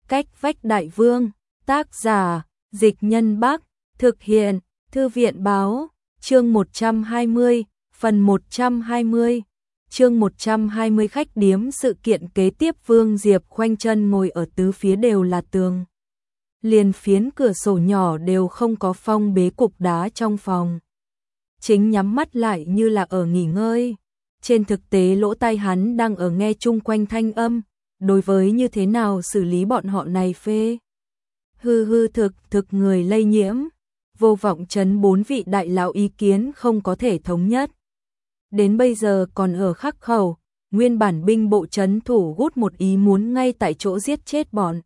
Cách vách đại vương, tác giả, Dịch Nhân Bắc, thực hiện, Thư viện báo, chương 120, phần 120, chương 120 khách điếm sự kiện kế tiếp Vương Diệp khoanh chân ngồi ở tứ phía đều là tường. Liền phiến cửa sổ nhỏ đều không có phong bế cục đá trong phòng. Chính nhắm mắt lại như là ở nghỉ ngơi. Trên thực tế lỗ tai hắn đang ở nghe chung quanh thanh âm, đối với như thế nào xử lý bọn họ này phê. Thực người lây nhiễm, vô vọng trấn 4 vị đại lão ý kiến không có thể thống nhất. Đến bây giờ còn ở khắc khẩu, nguyên bản binh bộ trấn thủ hút một ý muốn ngay tại chỗ giết chết bọn.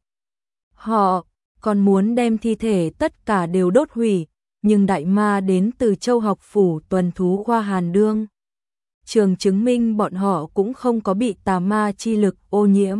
Họ còn muốn đem thi thể tất cả đều đốt hủy, nhưng đại ma đến từ Châu học phủ tuần thú khoa Hàn Đương. Trường chứng minh bọn họ cũng không có bị tà ma chi lực ô nhiễm.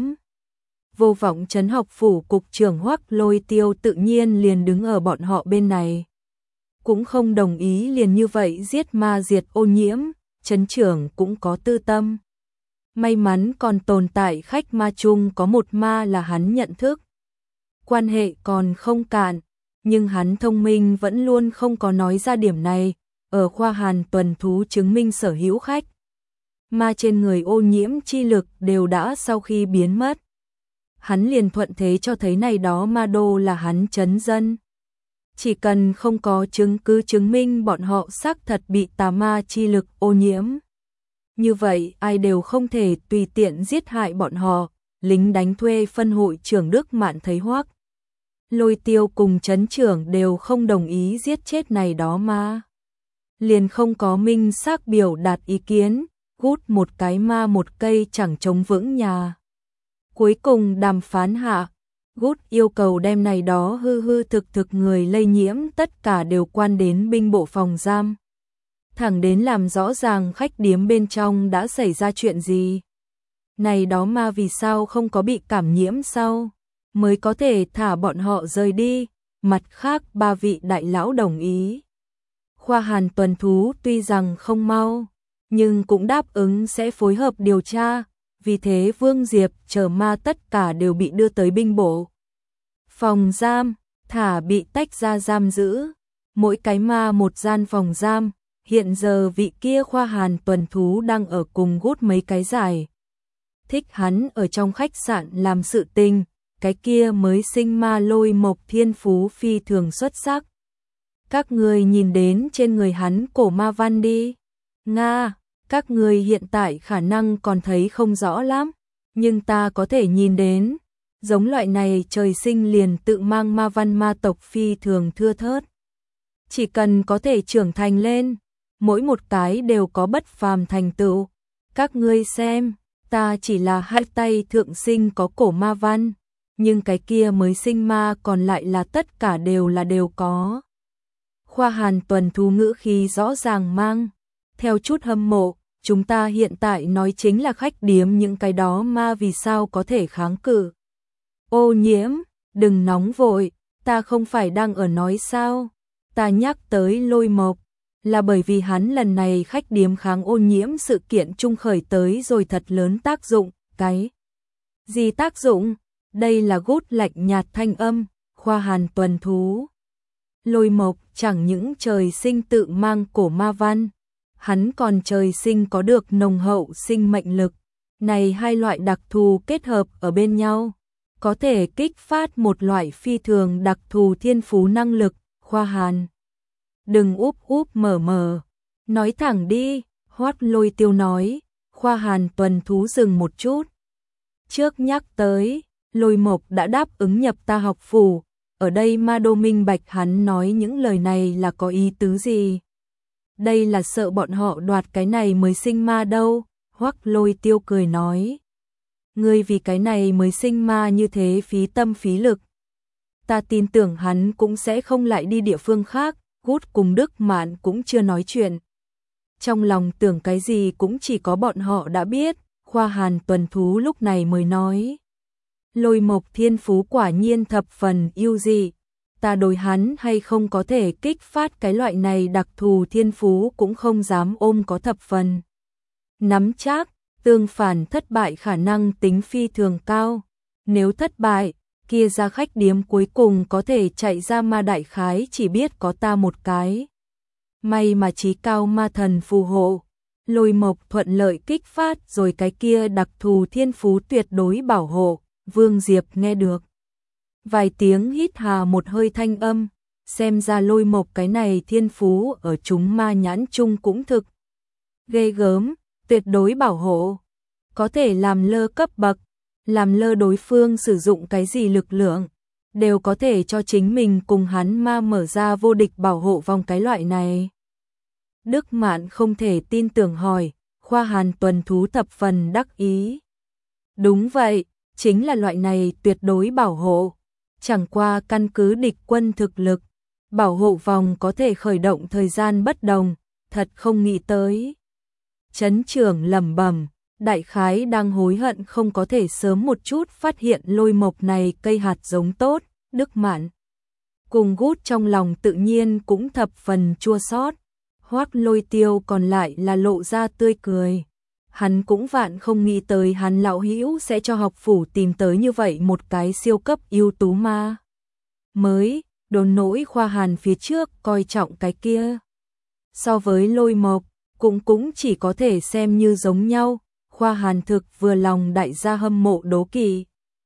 Vô vọng trấn học phủ cục trưởng Hoắc Lôi Tiêu tự nhiên liền đứng ở bọn họ bên này. Cũng không đồng ý liền như vậy giết ma diệt ô nhiễm, trấn trưởng cũng có tư tâm. May mắn còn tồn tại khách ma chung có một ma là hắn nhận thức. Quan hệ còn không cạn, nhưng hắn thông minh vẫn luôn không có nói ra điểm này, ở khoa Hàn tuần thú chứng minh sở hữu khách. Ma trên người ô nhiễm chi lực đều đã sau khi biến mất. Hắn liền thuận thế cho thấy này đó ma đô là hắn trấn dân. Chỉ cần không có chứng cứ chứng minh bọn họ xác thật bị tà ma chi lực ô nhiễm. Như vậy ai đều không thể tùy tiện giết hại bọn họ, lính đánh thuê phân hội trưởng Đức Mạn thấy Hoắc Lôi Tiêu cùng trấn trưởng đều không đồng ý giết chết này đó ma. Liền không có minh xác biểu đạt ý kiến, hút một cái ma một cây chẳng chống vững nhà. Cuối cùng đàm phán hạ, Gút yêu cầu đem này đó thực người lây nhiễm tất cả đều quan đến binh bộ phòng giam. Thẳng đến làm rõ ràng khách điếm bên trong đã xảy ra chuyện gì. Này đó ma vì sao không có bị cảm nhiễm sau, mới có thể thả bọn họ rời đi, mặt khác 3 vị đại lão đồng ý. Khoa Hàn tuần thú tuy rằng không mau, nhưng cũng đáp ứng sẽ phối hợp điều tra. Vì thế Vương Diệp chờ ma tất cả đều bị đưa tới binh bộ phòng giam, thả bị tách ra giam giữ. Mỗi cái ma một gian phòng giam. Hiện giờ vị kia khoa Hàn tuần thú đang ở cùng Gút mấy cái giải. Thích hắn ở trong khách sạn làm sự tình, cái kia mới sinh ma Lôi Mộc thiên phú phi thường xuất sắc. Các người nhìn đến trên người hắn cổ ma văn đi. Nga, các người hiện tại khả năng còn thấy không rõ lắm, nhưng ta có thể nhìn đến. Giống loại này trời sinh liền tự mang ma văn ma tộc phi thường thưa thớt. Chỉ cần có thể trưởng thành lên, mỗi một cái đều có bất phàm thành tựu. Các ngươi xem, ta chỉ là 2 tay thượng sinh có cổ ma văn, nhưng cái kia mới sinh ma còn lại là tất cả đều có. Khoa Hàn tuần thú ngữ khí rõ ràng mang theo chút hâm mộ, chúng ta hiện tại nói chính là khách điếm những cái đó ma vì sao có thể kháng cự ô nhiễm, đừng nóng vội, ta không phải đang ở nói sao, ta nhắc tới Lôi Mộc, là bởi vì hắn lần này khách điếm kháng ô nhiễm sự kiện trung khởi tới rồi thật lớn tác dụng, cái gì tác dụng? Đây là Gút lạnh nhạt thanh âm, khoa Hàn tuần thú. Lôi Mộc chẳng những trời sinh tự mang cổ ma văn, hắn còn trời sinh có được nồng hậu sinh mệnh lực. Này hai loại đặc thù kết hợp ở bên nhau, có thể kích phát một loại phi thường đặc thù thiên phú năng lực, khoa Hàn. Đừng úp mở, nói thẳng đi, Hoắc Lôi Tiêu nói, khoa Hàn tuần thú dừng một chút. Trước nhắc tới, Lôi Mộc đã đáp ứng nhập ta học phủ, ở đây ma đô minh bạch hắn nói những lời này là có ý tứ gì. Đây là sợ bọn họ đoạt cái này mới sinh ma đâu, Hoắc Lôi Tiêu cười nói. Ngươi vì cái này mới sinh ma như thế phí tâm phí lực. Ta tin tưởng hắn cũng sẽ không lại đi địa phương khác, Gút cùng Đức Mạn cũng chưa nói chuyện. Trong lòng tưởng cái gì cũng chỉ có bọn họ đã biết, khoa Hàn tuần thú lúc này mới nói. Lôi Mộc thiên phú quả nhiên thập phần yêu dị. Ta đối hắn hay không có thể kích phát cái loại này đặc thù thiên phú cũng không dám ôm có thập phần nắm chắc, tương phản thất bại khả năng tính phi thường cao. Nếu thất bại, kia ra khách điếm cuối cùng có thể chạy ra ma đại khái chỉ biết có ta một cái. May mà chí cao ma thần phù hộ, Lôi Mộc thuận lợi kích phát rồi cái kia đặc thù thiên phú tuyệt đối bảo hộ, Vương Diệp nghe được. Vài tiếng hít hà một hơi thanh âm, xem ra Lôi Mộc cái này thiên phú ở chúng ma nhãn chung cũng thực. Ghê gớm, tuyệt đối bảo hộ, có thể làm lơ cấp bậc, làm lơ đối phương sử dụng cái gì lực lượng, đều có thể cho chính mình cùng hắn ma mở ra vô địch bảo hộ vòng cái loại này. Đức Mạn không thể tin tưởng hỏi, Khoa Hàn tuần thú thập phần đắc ý. Đúng vậy, chính là loại này tuyệt đối bảo hộ, chẳng qua căn cứ địch quân thực lực, bảo hộ vòng có thể khởi động thời gian bất đồng, thật không nghĩ tới. Trấn trưởng lẩm bẩm, đại khái đang hối hận không có thể sớm một chút phát hiện Lôi Mộc này cây hạt giống tốt. Đức Mạn cùng Gút trong lòng tự nhiên cũng thập phần chua xót. Hoắc Lôi Tiêu còn lại là lộ ra tươi cười. Hắn cũng vạn không nghĩ tới hắn lão hữu sẽ cho học phủ tìm tới như vậy một cái siêu cấp ưu tú ma. Mới, đồn nỗi Khoa Hàn phía trước coi trọng cái kia. So với Lôi Mộc, cũng chỉ có thể xem như giống nhau, Khoa Hàn thực vừa lòng đại gia hâm mộ đố kỵ.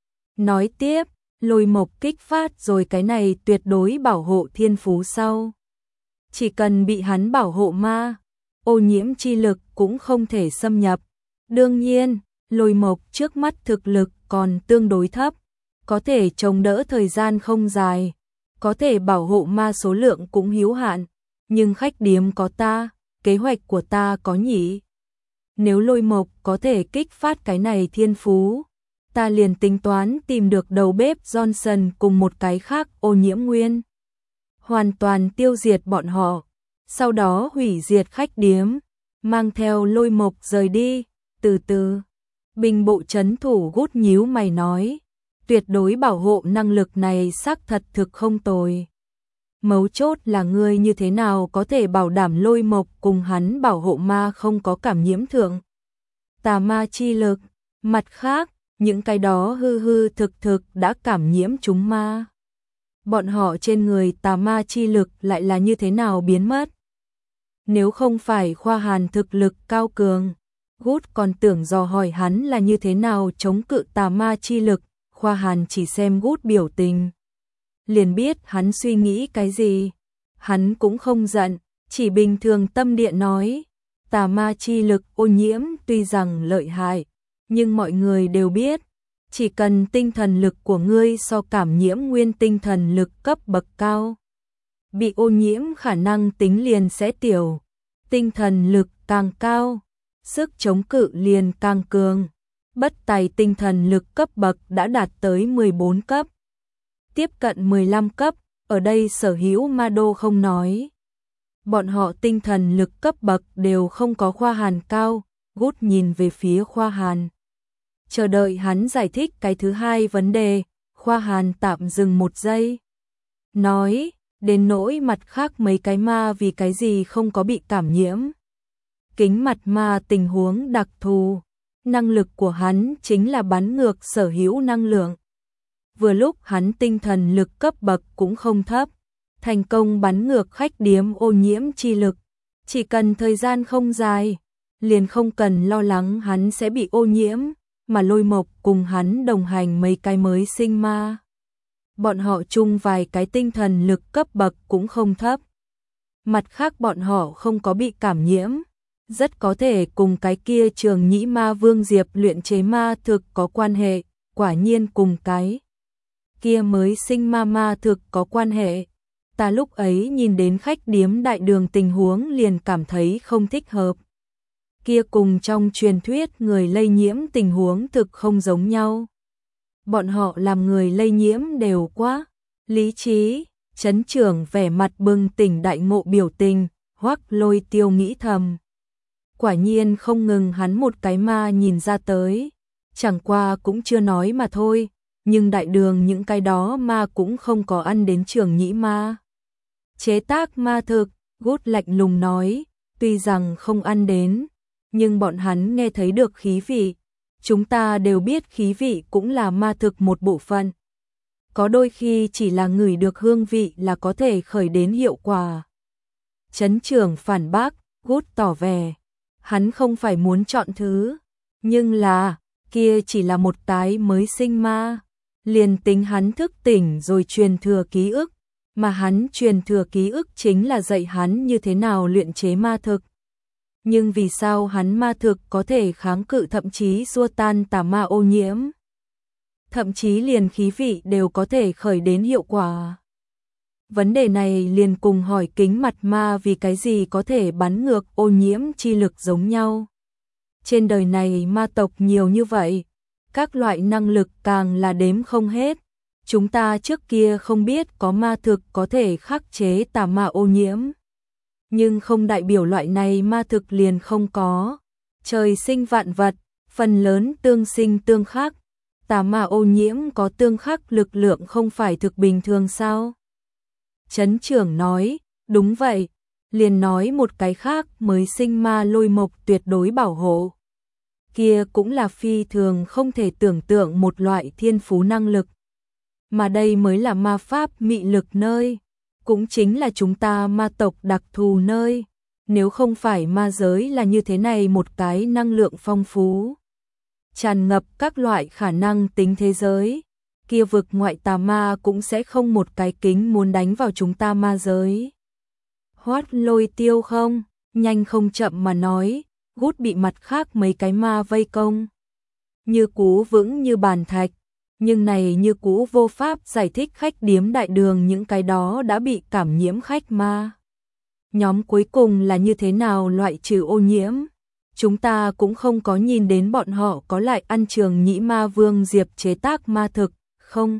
Nói tiếp, Lôi Mộc kích phát rồi cái này tuyệt đối bảo hộ thiên phú sau. Chỉ cần bị hắn bảo hộ ma, ô nhiễm chi lực cũng không thể xâm nhập. Đương nhiên, Lôi Mộc trước mắt thực lực còn tương đối thấp, có thể chống đỡ thời gian không dài, có thể bảo hộ ma số lượng cũng hữu hạn, nhưng khách điếm có ta, kế hoạch của ta có nhỉ. Nếu Lôi Mộc có thể kích phát cái này thiên phú, ta liền tính toán tìm được đầu bếp Johnson cùng một cái khác ô nhiễm nguyên. Hoàn toàn tiêu diệt bọn họ, sau đó hủy diệt khách điếm, mang theo Lôi Mộc rời đi, từ từ. Binh bộ trấn thủ Gút nhíu mày nói, tuyệt đối bảo hộ năng lực này xác thật thực không tồi. Mấu chốt là ngươi như thế nào có thể bảo đảm Lôi Mộc cùng hắn bảo hộ ma không có cảm nhiễm thượng tà ma chi lực, mặt khác, những cái đó hư hư thực đã cảm nhiễm chúng ma. Bọn họ trên người tà ma chi lực lại là như thế nào biến mất? Nếu không phải Khoa Hàn thực lực cao cường, Gút còn tưởng dò hỏi hắn là như thế nào chống cự tà ma chi lực, Khoa Hàn chỉ xem Gút biểu tình, liền biết hắn suy nghĩ cái gì. Hắn cũng không giận, chỉ bình thường tâm địa nói, tà ma chi lực ô nhiễm tuy rằng lợi hại, nhưng mọi người đều biết, chỉ cần tinh thần lực của ngươi so cảm nhiễm nguyên tinh thần lực cấp bậc cao, bị ô nhiễm khả năng tính liền sẽ tiểu, tinh thần lực càng cao, sức chống cự liền càng cường. Bất tài tinh thần lực cấp bậc đã đạt tới 14 cấp, tiếp cận 15 cấp, ở đây sở hữu ma đô không nói. Bọn họ tinh thần lực cấp bậc đều không có Khoa Hàn cao. Gút nhìn về phía Khoa Hàn, chờ đợi hắn giải thích cái thứ hai vấn đề. Khoa Hàn tạm dừng một giây, nói, đến nỗi mặt khác mấy cái ma vì cái gì không có bị cảm nhiễm. Kính mặt ma tình huống đặc thù, năng lực của hắn chính là bắn ngược sở hữu năng lượng. Vừa lúc hắn tinh thần lực cấp bậc cũng không thấp, thành công bắn ngược khách điếm ô nhiễm chi lực, chỉ cần thời gian không dài, liền không cần lo lắng hắn sẽ bị ô nhiễm, mà Lôi Mộc cùng hắn đồng hành mấy cái mới sinh ma. Bọn họ chung vài cái tinh thần lực cấp bậc cũng không thấp. Mặt khác bọn họ không có bị cảm nhiễm, rất có thể cùng cái kia Trường Nhĩ Ma Vương Diệp luyện chế ma thực có quan hệ, quả nhiên cùng cái kia mới sinh ma thực có quan hệ. Ta lúc ấy nhìn đến khách điếm đại đường tình huống liền cảm thấy không thích hợp. Kia cùng trong truyền thuyết người lây nhiễm tình huống thực không giống nhau. Bọn họ làm người lây nhiễm đều quá lý trí. Trấn trưởng vẻ mặt bừng tỉnh đại ngộ biểu tình, Hoắc Lôi Tiêu nghĩ thầm. Quả nhiên không ngừng hắn một cái ma nhìn ra tới, chẳng qua cũng chưa nói mà thôi, nhưng đại đường những cái đó ma cũng không có ăn đến Trường Nhĩ Ma. Chế tác ma thực, Gút lạnh lùng nói, tuy rằng không ăn đến, nhưng bọn hắn nghe thấy được khí vị, chúng ta đều biết khí vị cũng là ma thực một bộ phận. có đôi khi chỉ là ngửi được hương vị là có thể khởi đến hiệu quả. Trấn trưởng phản bác, Good tỏ vẻ, hắn không phải muốn chọn thứ, nhưng là, kia chỉ là một cái mới sinh ma, liền tính hắn thức tỉnh rồi truyền thừa ký ức, mà hắn truyền thừa ký ức chính là dạy hắn như thế nào luyện chế ma thực. Nhưng vì sao hắn ma thực có thể kháng cự thậm chí xua tan tà ma ô nhiễm? Thậm chí liền khí vị đều có thể khởi đến hiệu quả. Vấn đề này liền cùng hỏi kính mặt ma vì cái gì có thể bắn ngược ô nhiễm chi lực giống nhau. Trên đời này ma tộc nhiều như vậy, các loại năng lực càng là đếm không hết. Chúng ta trước kia không biết có ma thực có thể khắc chế tà ma ô nhiễm. Nhưng không đại biểu loại này ma thực liền không có. Trời sinh vạn vật, phần lớn tương sinh tương khắc. Tà ma ô nhiễm có tương khắc lực lượng không phải thực bình thường sao? Trấn trưởng nói, đúng vậy, liền nói một cái khác mới sinh ma lôi mộc tuyệt đối bảo hộ. Kia cũng là phi thường không thể tưởng tượng một loại thiên phú năng lực. Mà đây mới là ma pháp mị lực nơi, cũng chính là chúng ta ma tộc đặc thù nơi. Nếu không phải ma giới là như thế này một cái năng lượng phong phú, tràn ngập các loại khả năng tính thế giới, kia vực ngoại tà ma cũng sẽ không một cái kính muốn đánh vào chúng ta ma giới. Hoát Lôi Tiêu không, nhanh không chậm mà nói, Gút bị mặt khác mấy cái ma vây công. Như Cú vững như bàn thạch, nhưng này Như Cú vô pháp giải thích khách điếm đại đường những cái đó đã bị cảm nhiễm khách ma. Nhóm cuối cùng là như thế nào loại trừ ô nhiễm? Chúng ta cũng không có nhìn đến bọn họ có lại ăn Trường Nhĩ Ma Vương Diệp chế tác ma thực, không?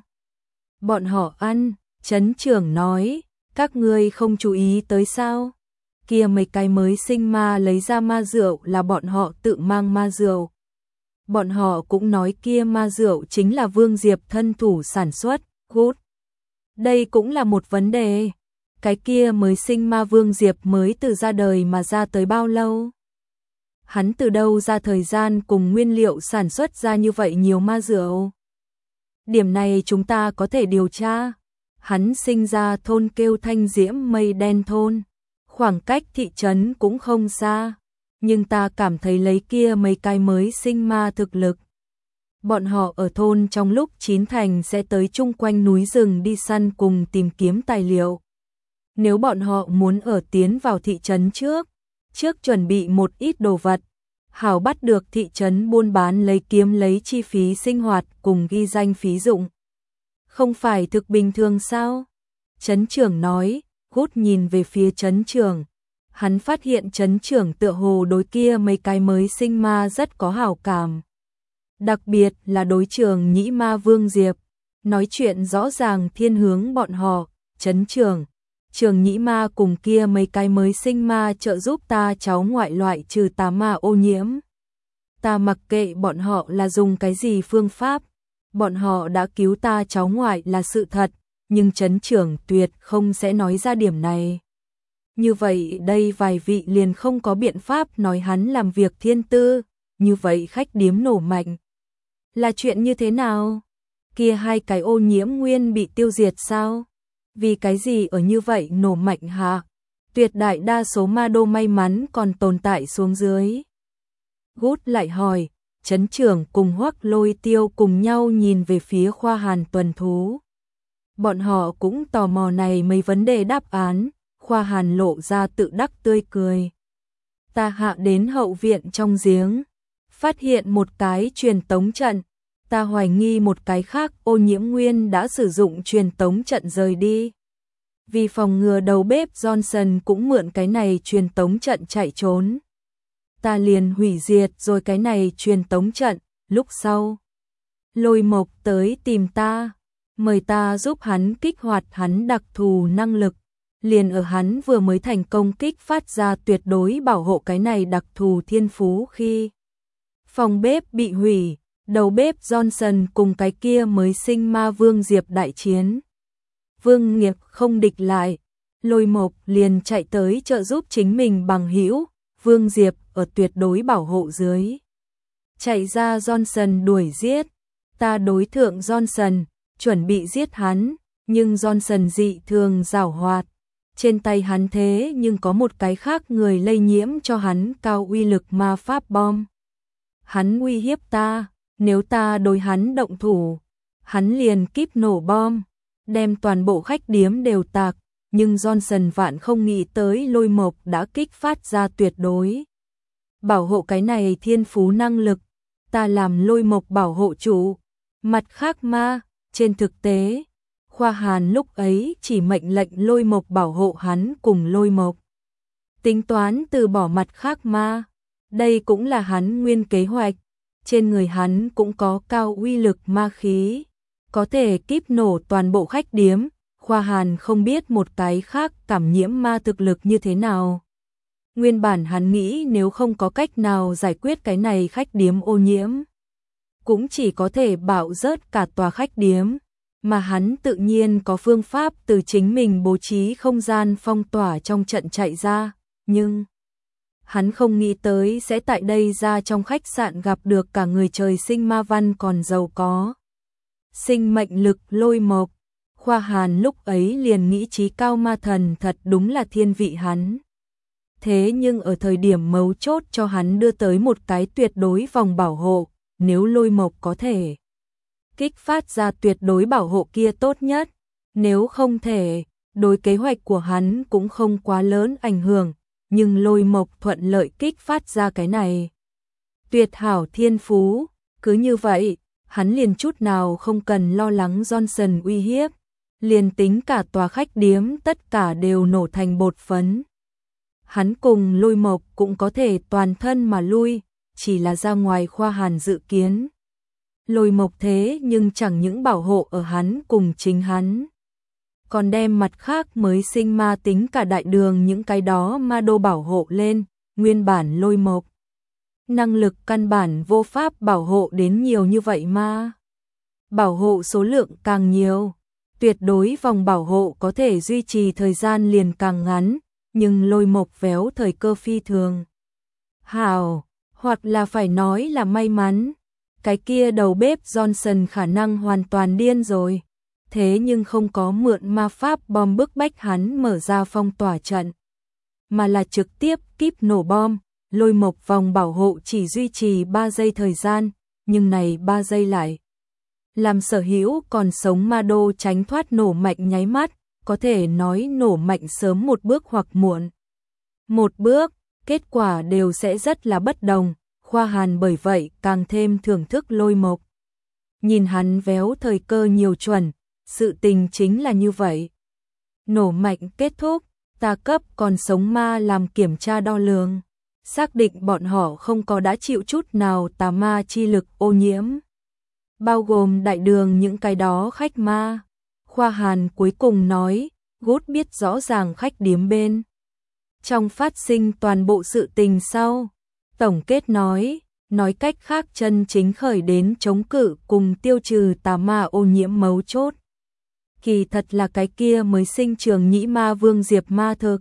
Bọn họ ăn, Trấn trưởng nói, các ngươi không chú ý tới sao? Kia mấy cái mới sinh ma lấy ra ma rượu là bọn họ tự mang ma rượu. Bọn họ cũng nói kia ma rượu chính là Vương Diệp thân thủ sản xuất, Good. Đây cũng là một vấn đề. Cái kia mới sinh ma Vương Diệp mới từ ra đời mà ra tới bao lâu? Hắn từ đâu ra thời gian cùng nguyên liệu sản xuất ra như vậy nhiều ma rượu? Điểm này chúng ta có thể điều tra. Hắn sinh ra thôn kêu Thanh Diễm Mây Đen thôn, khoảng cách thị trấn cũng không xa, nhưng ta cảm thấy lấy kia mấy cái mới sinh ma thực lực. Bọn họ ở thôn trong lúc chín thành sẽ tới chung quanh núi rừng đi săn cùng tìm kiếm tài liệu. Nếu bọn họ muốn ở tiến vào thị trấn trước chuẩn bị một ít đồ vật, hảo bắt được thị trấn buôn bán lấy kiếm lấy chi phí sinh hoạt cùng ghi danh phí dụng. Không phải thực bình thường sao? Trấn trưởng nói, Gút nhìn về phía trấn trưởng. Hắn phát hiện trấn trưởng tựa hồ đối kia mấy cái mới sinh ma rất có hảo cảm. Đặc biệt là đối Trường Nhĩ Ma Vương Diệp, nói chuyện rõ ràng thiên hướng bọn họ, trấn trưởng. Trường Nhĩ Ma cùng kia mấy cái mới sinh ma trợ giúp ta cháu ngoại loại trừ tà ma ô nhiễm. Ta mặc kệ bọn họ là dùng cái gì phương pháp, bọn họ đã cứu ta cháu ngoại là sự thật, nhưng trấn trưởng tuyệt không sẽ nói ra điểm này. Như vậy đây vài vị liền không có biện pháp nói hắn làm việc thiên tư, như vậy khách điếm nổ mạnh. Là chuyện như thế nào? Kia hai cái ô nhiễm nguyên bị tiêu diệt sao? Vì cái gì ở như vậy nổ mạnh hả? Tuyệt đại đa số ma đô may mắn còn tồn tại xuống dưới. Gút lại hỏi, trấn trưởng cùng Hoắc Lôi Tiêu cùng nhau nhìn về phía khoa hàn tuần thú. Bọn họ cũng tò mò này mấy vấn đề đáp án, khoa hàn lộ ra tự đắc tươi cười. Ta hạ đến hậu viện trong giếng, phát hiện một cái truyền tống trận. Ta hoài nghi một cái khác ô nhiễm nguyên đã sử dụng truyền tống trận rời đi. Vì phòng ngừa đầu bếp Johnson cũng mượn cái này truyền tống trận chạy trốn. Ta liền hủy diệt rồi cái này truyền tống trận, lúc sau. Lôi Mộc tới tìm ta, mời ta giúp hắn kích hoạt hắn đặc thù năng lực. Liền ở hắn vừa mới thành công kích phát ra tuyệt đối bảo hộ cái này đặc thù thiên phú khi phòng bếp bị hủy. Đầu bếp Johnson cùng cái kia mới sinh ma Vương Diệp đại chiến. Vương Nghiệp không địch lại, Lôi Mộc liền chạy tới trợ giúp chính mình bằng hữu, Vương Diệp ở tuyệt đối bảo hộ dưới. Chạy ra Johnson đuổi giết, ta đối thượng Johnson, chuẩn bị giết hắn, nhưng Johnson dị thường giảo hoạt. Trên tay hắn thế nhưng có một cái khác người lây nhiễm cho hắn cao uy lực ma pháp bom. Hắn uy hiếp ta, nếu ta đối hắn động thủ, hắn liền kíp nổ bom, đem toàn bộ khách điếm đều tạc, nhưng Johnson vạn không nghĩ tới Lôi Mộc đã kích phát ra tuyệt đối bảo hộ cái này thiên phú năng lực, ta làm Lôi Mộc bảo hộ chủ. Mặt khác ma, trên thực tế, Khoa Hàn lúc ấy chỉ mệnh lệnh Lôi Mộc bảo hộ hắn cùng Lôi Mộc. Tính toán từ bỏ mặt khác ma, đây cũng là hắn nguyên kế hoạch, trên người hắn cũng có cao uy lực ma khí, có thể kíp nổ toàn bộ khách điếm. Khoa Hàn không biết một cái khác cảm nhiễm ma thực lực như thế nào. Nguyên bản hắn nghĩ nếu không có cách nào giải quyết cái này khách điếm ô nhiễm, cũng chỉ có thể bạo rớt cả tòa khách điếm, mà hắn tự nhiên có phương pháp từ chính mình bố trí không gian phong tỏa trong trận chạy ra, nhưng hắn không nghĩ tới sẽ tại đây ra trong khách sạn gặp được cả người trời sinh ma văn còn giàu có sinh mệnh lực Lôi Mộc. Khoa Hàn lúc ấy liền nghĩ trí cao ma thần thật đúng là thiên vị hắn. Thế nhưng ở thời điểm mấu chốt cho hắn đưa tới một cái tuyệt đối vòng bảo hộ, nếu Lôi Mộc có thể kích phát ra tuyệt đối bảo hộ kia tốt nhất, nếu không thể, đối kế hoạch của hắn cũng không quá lớn ảnh hưởng, nhưng Lôi Mộc thuận lợi kích phát ra cái này. Tuyệt hảo thiên phú, cứ như vậy, hắn liền chút nào không cần lo lắng Johnson uy hiếp, liền tính cả tòa khách điếm tất cả đều nổ thành bột phấn. Hắn cùng Lôi Mộc cũng có thể toàn thân mà lui, chỉ là ra ngoài Khoa Hàn dự kiến. Lôi Mộc thế nhưng chẳng những bảo hộ ở hắn cùng chính hắn, còn đem mặt khác mới sinh ma tính cả đại đường những cái đó ma đô bảo hộ lên. Nguyên bản Lôi Mộc năng lực căn bản vô pháp bảo hộ đến nhiều như vậy mà. Bảo hộ số lượng càng nhiều, tuyệt đối vòng bảo hộ có thể duy trì thời gian liền càng ngắn, nhưng Lôi Mộc véo thời cơ phi thường hảo, hoặc là phải nói là may mắn. Cái kia đầu bếp Johnson khả năng hoàn toàn điên rồi, thế nhưng không có mượn ma pháp bom bức bách hắn mở ra phong tỏa trận, mà là trực tiếp kíp nổ bom. Lôi Mộc vòng bảo hộ chỉ duy trì 3 giây thời gian, nhưng này 3 giây lại làm sở hữu còn sống ma đô tránh thoát nổ mạnh nháy mắt, có thể nói nổ mạnh sớm một bước hoặc muộn một bước, kết quả đều sẽ rất là bất đồng. Khoa Hàn bởi vậy càng thêm thưởng thức Lôi Mộc. Nhìn hắn véo thời cơ nhiều chuẩn, sự tình chính là như vậy. Nổ mạnh kết thúc, ta cấp còn sống ma làm kiểm tra đo lường, xác định bọn họ không có đã chịu chút nào tà ma chi lực ô nhiễm, bao gồm đại đường những cái đó khách ma. Khoa Hàn cuối cùng nói, Gút biết rõ ràng khách điếm bên trong phát sinh toàn bộ sự tình sau. Tổng kết nói cách khác chân chính khởi đến chống cự cùng tiêu trừ tà ma ô nhiễm mấu chốt, kỳ thật là cái kia mới sinh trường nhĩ ma vương Diệp ma thực.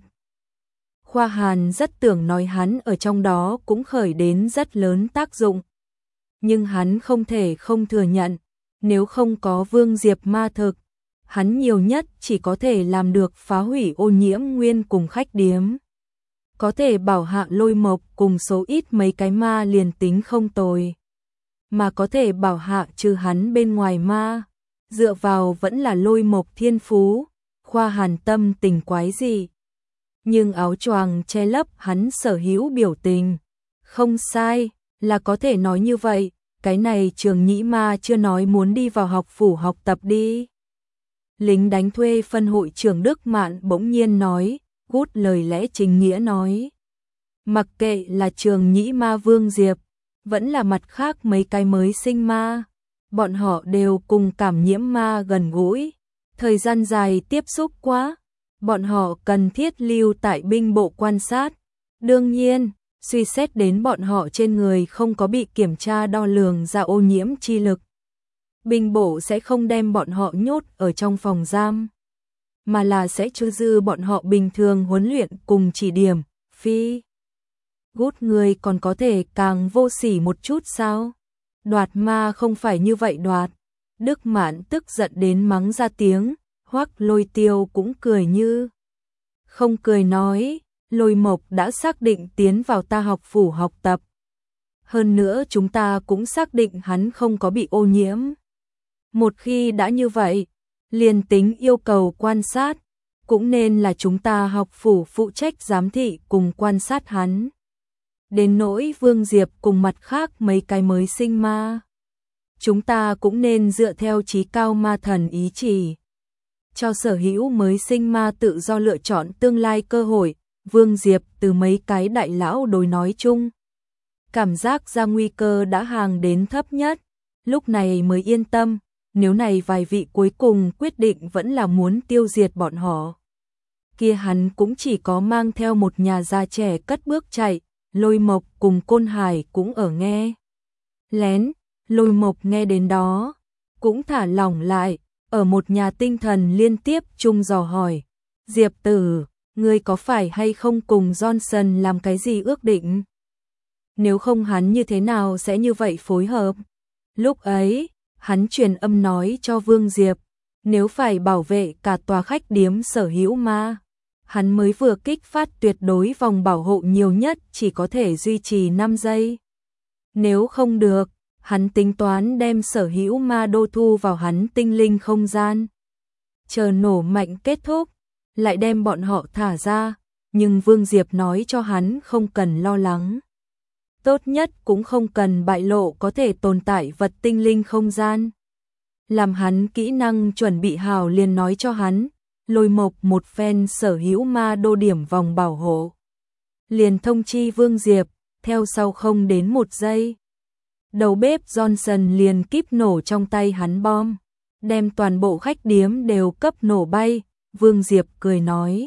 Khoa Hàn rất tưởng nói hắn ở trong đó cũng khởi đến rất lớn tác dụng, nhưng hắn không thể không thừa nhận, nếu không có vương Diệp ma thực, hắn nhiều nhất chỉ có thể làm được phá hủy ô nhiễm nguyên cùng khách điếm. Có thể bảo hạ Lôi Mộc cùng số ít mấy cái ma liền tính không tồi, mà có thể bảo hạ trừ hắn bên ngoài ma, dựa vào vẫn là Lôi Mộc thiên phú. Khoa Hàn tâm tình quái gì, nhưng áo choàng che lấp hắn sở hữu biểu tình. Không sai, là có thể nói như vậy, cái này Trường Nhĩ ma chưa nói muốn đi vào học phủ học tập đi. Lính đánh thuê phân hội trưởng Đức Mạn bỗng nhiên nói. Gút lời lẽ chính nghĩa nói, mặc kệ là Trường Nhĩ ma vương Diệp, vẫn là mặt khác mấy cái mới sinh ma, bọn họ đều cùng cảm nhiễm ma gần gũi, thời gian dài tiếp xúc quá, bọn họ cần thiết lưu tại binh bộ quan sát. Đương nhiên, suy xét đến bọn họ trên người không có bị kiểm tra đo lường ra ô nhiễm chi lực, binh bộ sẽ không đem bọn họ nhốt ở trong phòng giam, mà là sẽ cho dư bọn họ bình thường huấn luyện cùng chỉ điểm. Phi Gút người còn có thể càng vô sỉ một chút sao? Đoạt ma không phải như vậy đoạt, Đức Mạn tức giận đến mắng ra tiếng, Hoắc Lôi Tiêu cũng cười như không cười nói, Lôi Mộc đã xác định tiến vào ta học phủ học tập. Hơn nữa chúng ta cũng xác định hắn không có bị ô nhiễm. Một khi đã như vậy, liền tính yêu cầu quan sát, cũng nên là chúng ta học phủ phụ trách giám thị cùng quan sát hắn. Đến nỗi Vương Diệp cùng mặt khác mấy cái mới sinh ma, chúng ta cũng nên dựa theo chí cao ma thần ý chỉ. Cho sở hữu mới sinh ma tự do lựa chọn tương lai cơ hội, Vương Diệp từ mấy cái đại lão đối nói chung. Cảm giác ra nguy cơ đã hàng đến thấp nhất, lúc này mới yên tâm, nếu này vài vị cuối cùng quyết định vẫn là muốn tiêu diệt bọn họ. Kia hắn cũng chỉ có mang theo một nhà già trẻ cất bước chạy, Lôi Mộc cùng Côn Hải cũng ở nghe. Lén, Lôi Mộc nghe đến đó, cũng thả lỏng lại, ở một nhà tinh thần liên tiếp chung dò hỏi. Diệp Tử, ngươi có phải hay không cùng Johnson làm cái gì ước định? Nếu không hắn như thế nào sẽ như vậy phối hợp? Lúc ấy, hắn truyền âm nói cho Vương Diệp, nếu phải bảo vệ cả tòa khách điếm sở hữu ma, hắn mới vừa kích phát tuyệt đối vòng bảo hộ nhiều nhất chỉ có thể duy trì 5 giây. Nếu không được, hắn tính toán đem sở hữu ma đô thu vào hắn tinh linh không gian. Chờ nổ mạnh kết thúc, lại đem bọn họ thả ra, nhưng Vương Diệp nói cho hắn không cần lo lắng. Tốt nhất cũng không cần bại lộ có thể tồn tại vật tinh linh không gian. Làm hắn kỹ năng chuẩn bị hào liền nói cho hắn, Lôi Mộc một phen sở hữu ma đô điểm vòng bảo hộ. Liền thông chi Vương Diệp, theo sau không đến 1 giây. Đầu bếp Johnson liền kíp nổ trong tay hắn bom, đem toàn bộ khách điếm đều cấp nổ bay. Vương Diệp cười nói,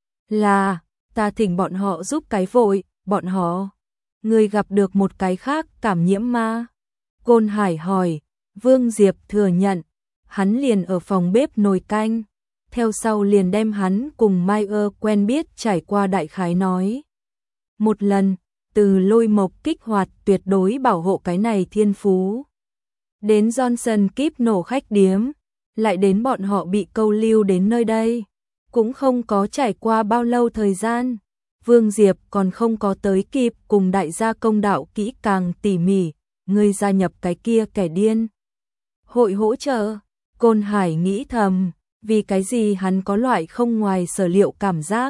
là, ta thỉnh bọn họ giúp cái vội, bọn họ. Người gặp được một cái khác cảm nhiễm ma. Côn Hải hỏi, Vương Diệp thừa nhận, hắn liền ở phòng bếp nồi canh. Theo sau liền đem hắn cùng Meyer quen biết trải qua đại khái nói. Một lần, từ Lôi Mộc kích hoạt tuyệt đối bảo hộ cái này thiên phú. Đến Johnson kíp nổ khách điếm, lại đến bọn họ bị câu lưu đến nơi đây. Cũng không có trải qua bao lâu thời gian. Vương Diệp còn không có tới kịp cùng đại gia công đạo kỹ càng tỉ mỉ, ngươi gia nhập cái kia kẻ điên. Hội hỗ trợ, Côn Hải nghĩ thầm, vì cái gì hắn có loại không ngoài sở liệu cảm giác.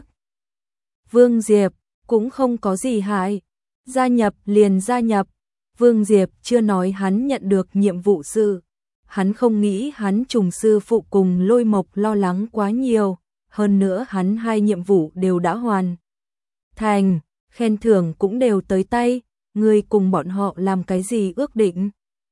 Vương Diệp cũng không có gì hại, gia nhập liền gia nhập. Vương Diệp chưa nói hắn nhận được nhiệm vụ sự, hắn không nghĩ hắn trùng sư phụ cùng Lôi Mộc lo lắng quá nhiều, hơn nữa hắn 2 nhiệm vụ đều đã hoàn thành, khen thưởng cũng đều tới tay, ngươi cùng bọn họ làm cái gì ước định?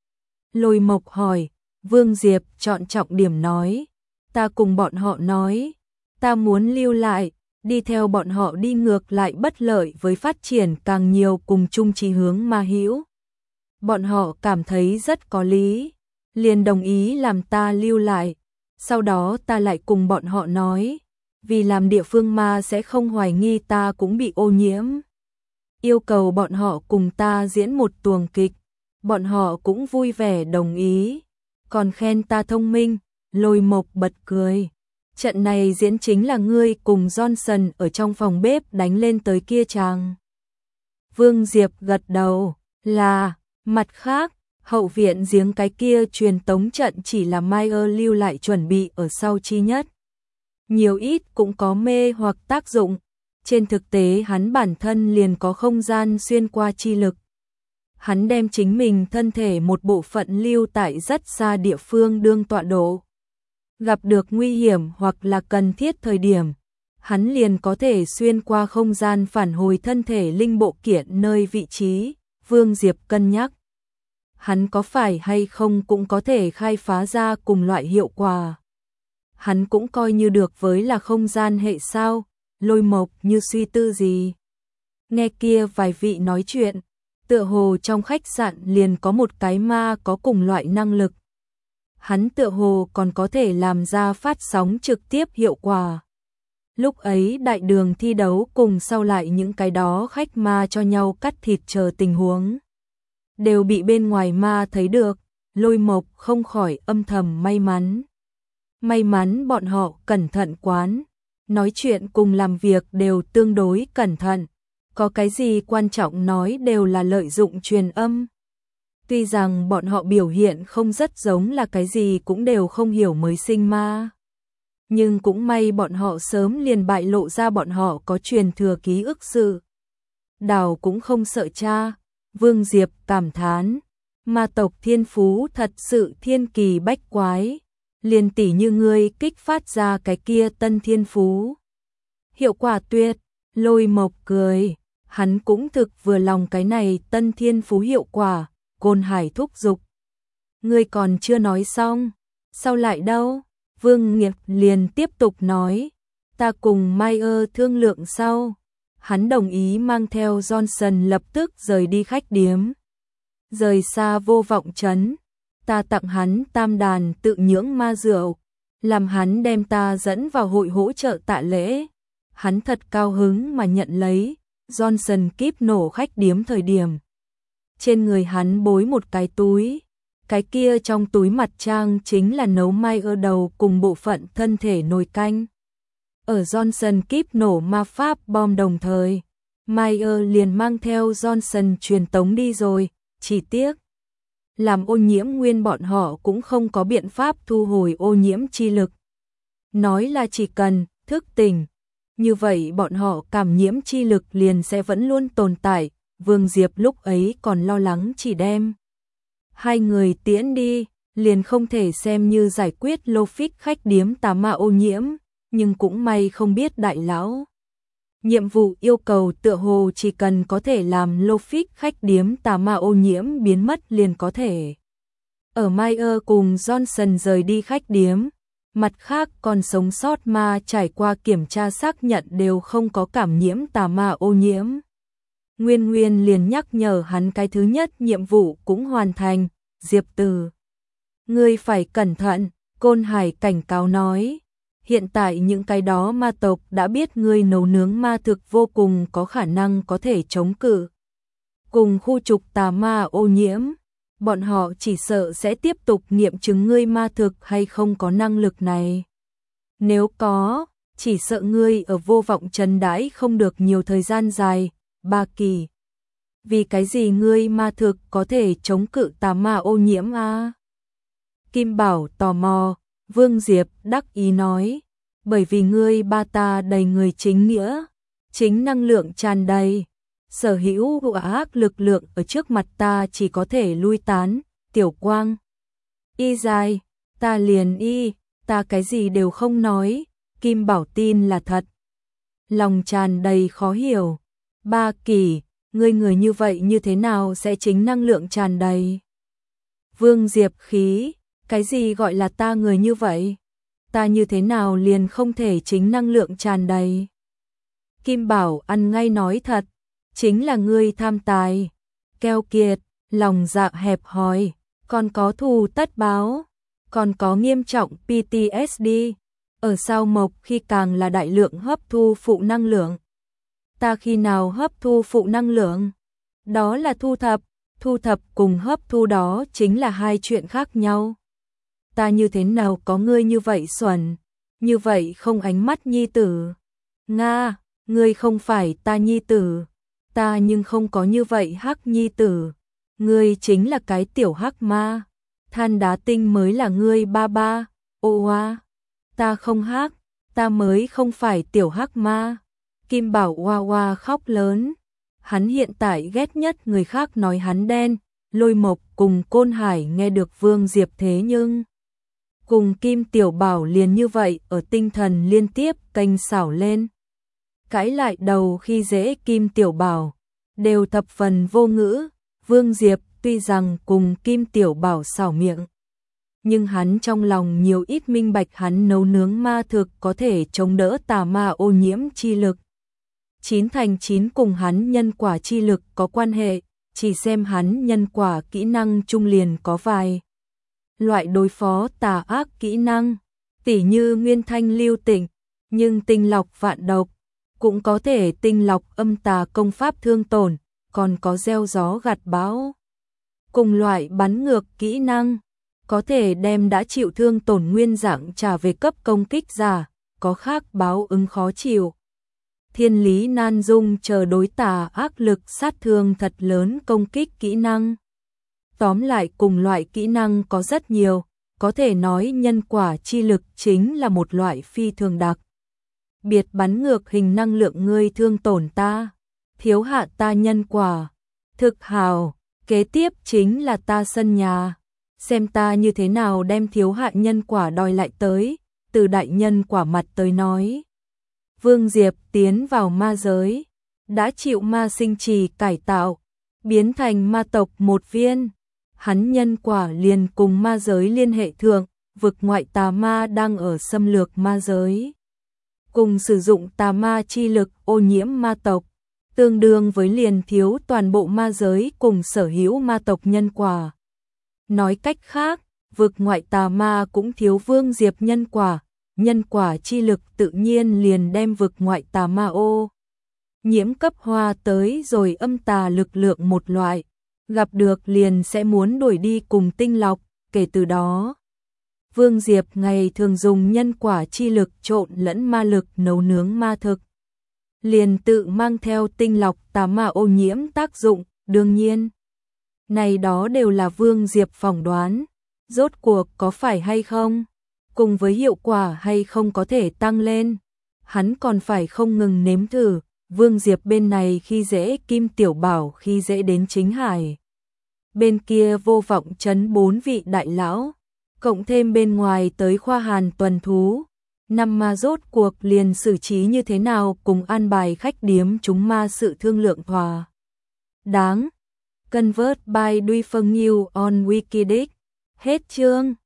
Lôi Mộc hỏi, Vương Diệp chọn trọng điểm nói, ta cùng bọn họ nói, ta muốn lưu lại, đi theo bọn họ đi ngược lại bất lợi với phát triển càng nhiều cùng chung chí hướng ma hữu. Bọn họ cảm thấy rất có lý, liền đồng ý làm ta lưu lại, sau đó ta lại cùng bọn họ nói, vì làm địa phương ma sẽ không hoài nghi ta cũng bị ô nhiễm. Yêu cầu bọn họ cùng ta diễn một tuồng kịch, bọn họ cũng vui vẻ đồng ý, còn khen ta thông minh. Lôi Mộc bật cười, trận này diễn chính là ngươi cùng Johnson ở trong phòng bếp đánh lên tới kia chàng. Vương Diệp gật đầu, là, mặt khác, hậu viện giếng cái kia truyền tống trận chỉ là Meyer lưu lại chuẩn bị ở sau chi nhất. Nhiều ít cũng có mê hoặc tác dụng, trên thực tế hắn bản thân liền có không gian xuyên qua chi lực. Hắn đem chính mình thân thể một bộ phận lưu tại rất xa địa phương đương tọa độ. Gặp được nguy hiểm hoặc là cần thiết thời điểm, hắn liền có thể xuyên qua không gian phản hồi thân thể linh bộ kiện nơi vị trí. Vương Diệp cân nhắc, hắn có phải hay không cũng có thể khai phá ra cùng loại hiệu quả. Hắn cũng coi như được với là không gian hệ sao. Lôi Mộc như suy tư gì. Nghe kia vài vị nói chuyện, tựa hồ trong khách sạn liền có một cái ma có cùng loại năng lực. Hắn tựa hồ còn có thể làm ra phát sóng trực tiếp hiệu quả. Lúc ấy đại đường thi đấu cùng sau lại những cái đó khách ma cho nhau cắt thịt chờ tình huống. Đều bị bên ngoài ma thấy được, Lôi Mộc không khỏi âm thầm may mắn. May mắn bọn họ cẩn thận quán, nói chuyện cùng làm việc đều tương đối cẩn thận, có cái gì quan trọng nói đều là lợi dụng truyền âm. Tuy rằng bọn họ biểu hiện không rất giống là cái gì cũng đều không hiểu mới sinh ma. Nhưng cũng may bọn họ sớm liền bại lộ ra bọn họ có truyền thừa ký ức sự. Đào cũng không sợ cha, Vương Diệp cảm thán, ma tộc thiên phú thật sự thiên kỳ bách quái, liền tỉ như ngươi kích phát ra cái kia tân thiên phú. Hiệu quả tuyệt, Lôi Mộc cười, hắn cũng thực vừa lòng cái này tân thiên phú hiệu quả, Côn Hải thúc giục. Ngươi còn chưa nói xong, sao lại đâu? Vương Nghiệp liền tiếp tục nói, ta cùng Meyer thương lượng sau. Hắn đồng ý mang theo Johnson lập tức rời đi khách điếm. Rời xa Vô Vọng trấn, ta tặng hắn tam đàn tự nhưỡng ma rượu, làm hắn đem ta dẫn vào hội hỗ trợ tạ lễ. Hắn thật cao hứng mà nhận lấy. Johnson kíp nổ khách điếm thời điểm, trên người hắn bối một cái túi, cái kia trong túi mặt trang chính là nấu Meyer đầu cùng bộ phận thân thể nồi canh. Ở Johnson kíp nổ ma pháp bom đồng thời, Meyer liền mang theo Johnson truyền tống đi rồi, chỉ tiếc làm ô nhiễm nguyên bọn họ cũng không có biện pháp thu hồi ô nhiễm chi lực. Nói là chỉ cần thức tỉnh, như vậy bọn họ cảm nhiễm chi lực liền sẽ vẫn luôn tồn tại. Vương Diệp lúc ấy còn lo lắng chỉ đem hai người tiễn đi, liền không thể xem như giải quyết Lofic khách điếm tà ma ô nhiễm, nhưng cũng may không biết đại lão. Nhiệm vụ yêu cầu tựa hồ chỉ cần có thể làm Lofic khách điếm tà ma ô nhiễm biến mất liền có thể. Ở Meyer cùng Johnson rời đi khách điếm, mặt khác còn sống sót ma trải qua kiểm tra xác nhận đều không có cảm nhiễm tà ma ô nhiễm. Nguyên liền nhắc nhở hắn cái thứ nhất nhiệm vụ cũng hoàn thành, Diệp Từ. Ngươi phải cẩn thận, Côn Hải cảnh cáo nói. Hiện tại những cái đó ma tộc đã biết ngươi nấu nướng ma thực vô cùng có khả năng có thể chống cự. Cùng khu trục tà ma ô nhiễm, bọn họ chỉ sợ sẽ tiếp tục nghiệm chứng ngươi ma thực hay không có năng lực này. Nếu có, chỉ sợ ngươi ở Vô Vọng trấn đãi không được nhiều thời gian dài, 3 kỳ. Vì cái gì ngươi ma thực có thể chống cự tà ma ô nhiễm a? Kim Bảo tò mò, Vương Diệp đắc ý nói, bởi vì ngươi ba ta đầy người chính nghĩa, chính năng lượng tràn đầy, sở hữu ác lực lượng ở trước mặt ta chỉ có thể lui tán. Tiểu Quang, y dài, ta liền y, ta cái gì đều không nói. Kim Bảo tin là thật, lòng tràn đầy khó hiểu. 3 kỳ, ngươi người như vậy như thế nào sẽ chính năng lượng tràn đầy? Vương Diệp khí, cái gì gọi là ta người như vậy? Ta như thế nào liền không thể chính năng lượng tràn đầy? Kim Bảo ăn ngay nói thật, chính là ngươi tham tài, keo kiệt, lòng dạ hẹp hòi, còn có thù tất báo, còn có nghiêm trọng PTSD. Ở sao Mộc khi càng là đại lượng hấp thu phụ năng lượng. Ta khi nào hấp thu phụ năng lượng? Đó là thu thập cùng hấp thu đó chính là hai chuyện khác nhau. Ta như thế nào có ngươi như vậy xuẩn, như vậy không ánh mắt nhi tử? Nga, ngươi không phải ta nhi tử, ta nhưng không có như vậy hắc nhi tử. Ngươi chính là cái tiểu hắc ma, Than Đá Tinh mới là ngươi ba ba. Ô oa, ta không hắc, ta mới không phải tiểu hắc ma. Kim Bảo oa oa khóc lớn. Hắn hiện tại ghét nhất người khác nói hắn đen. Lôi Mộc cùng Côn Hải nghe được Vương Diệp thế nhưng cùng Kim Tiểu Bảo liền như vậy ở tinh thần liên tiếp kênh xảo lên. Cãi lại đầu khi dễ Kim Tiểu Bảo, đều thập phần vô ngữ. Vương Diệp tuy rằng cùng Kim Tiểu Bảo xảo miệng, nhưng hắn trong lòng nhiều ít minh bạch hắn nấu nướng ma thực có thể chống đỡ tà ma ô nhiễm chi lực. 9 thành 9 cùng hắn nhân quả chi lực có quan hệ, chỉ xem hắn nhân quả kỹ năng trung liền có vài loại đối phó tà ác kỹ năng, tỉ như nguyên thanh lưu tịnh, nhưng tinh lọc vạn độc, cũng có thể tinh lọc âm tà công pháp thương tổn, còn có gieo gió gặt bão. Cùng loại bắn ngược kỹ năng, có thể đem đã chịu thương tổn nguyên dạng trả về cấp công kích giả, có khác báo ứng khó chịu. Thiên lý nan dung chờ đối tà ác lực sát thương thật lớn công kích kỹ năng. Tóm lại cùng loại kỹ năng có rất nhiều, có thể nói nhân quả chi lực chính là một loại phi thường đặc. Biệt bắn ngược hình năng lượng ngươi thương tổn ta, thiếu hạ ta nhân quả. Thực hào, kế tiếp chính là ta sân nhà. Xem ta như thế nào đem thiếu hạ nhân quả đòi lại tới, từ đại nhân quả mặt tới nói. Vương Diệp tiến vào ma giới, đã chịu ma sinh trì cải tạo, biến thành ma tộc một viên. Hắn nhân quả liền cùng ma giới liên hệ thượng, vực ngoại tà ma đang ở xâm lược ma giới. Cùng sử dụng tà ma chi lực ô nhiễm ma tộc, tương đương với liền thiếu toàn bộ ma giới cùng sở hữu ma tộc nhân quả. Nói cách khác, vực ngoại tà ma cũng thiếu Vương Diệp nhân quả chi lực tự nhiên liền đem vực ngoại tà ma ô nhiễm cấp hoa tới rồi âm tà lực lượng một loại, gặp được liền sẽ muốn đuổi đi cùng tinh lọc, kể từ đó. Vương Diệp ngày thường dùng nhân quả chi lực trộn lẫn ma lực nấu nướng ma thực, liền tự mang theo tinh lọc tà ma ô nhiễm tác dụng, đương nhiên. Này đó đều là Vương Diệp phỏng đoán, rốt cuộc có phải hay không, cùng với hiệu quả hay không có thể tăng lên, hắn còn phải không ngừng nếm thử. Vương Diệp bên này khi dễ Kim Tiểu Bảo khi dễ đến Chính Hải. Bên kia vô vọng trấn 4 vị đại lão, cộng thêm bên ngoài tới khoa hàn tuần thú. Năm ma rốt cuộc liền xử trí như thế nào cùng an bài khách điếm chúng ma sự thương lượng thỏa đáng. Convert by Duy Phân New on Wikidic. Hết chương.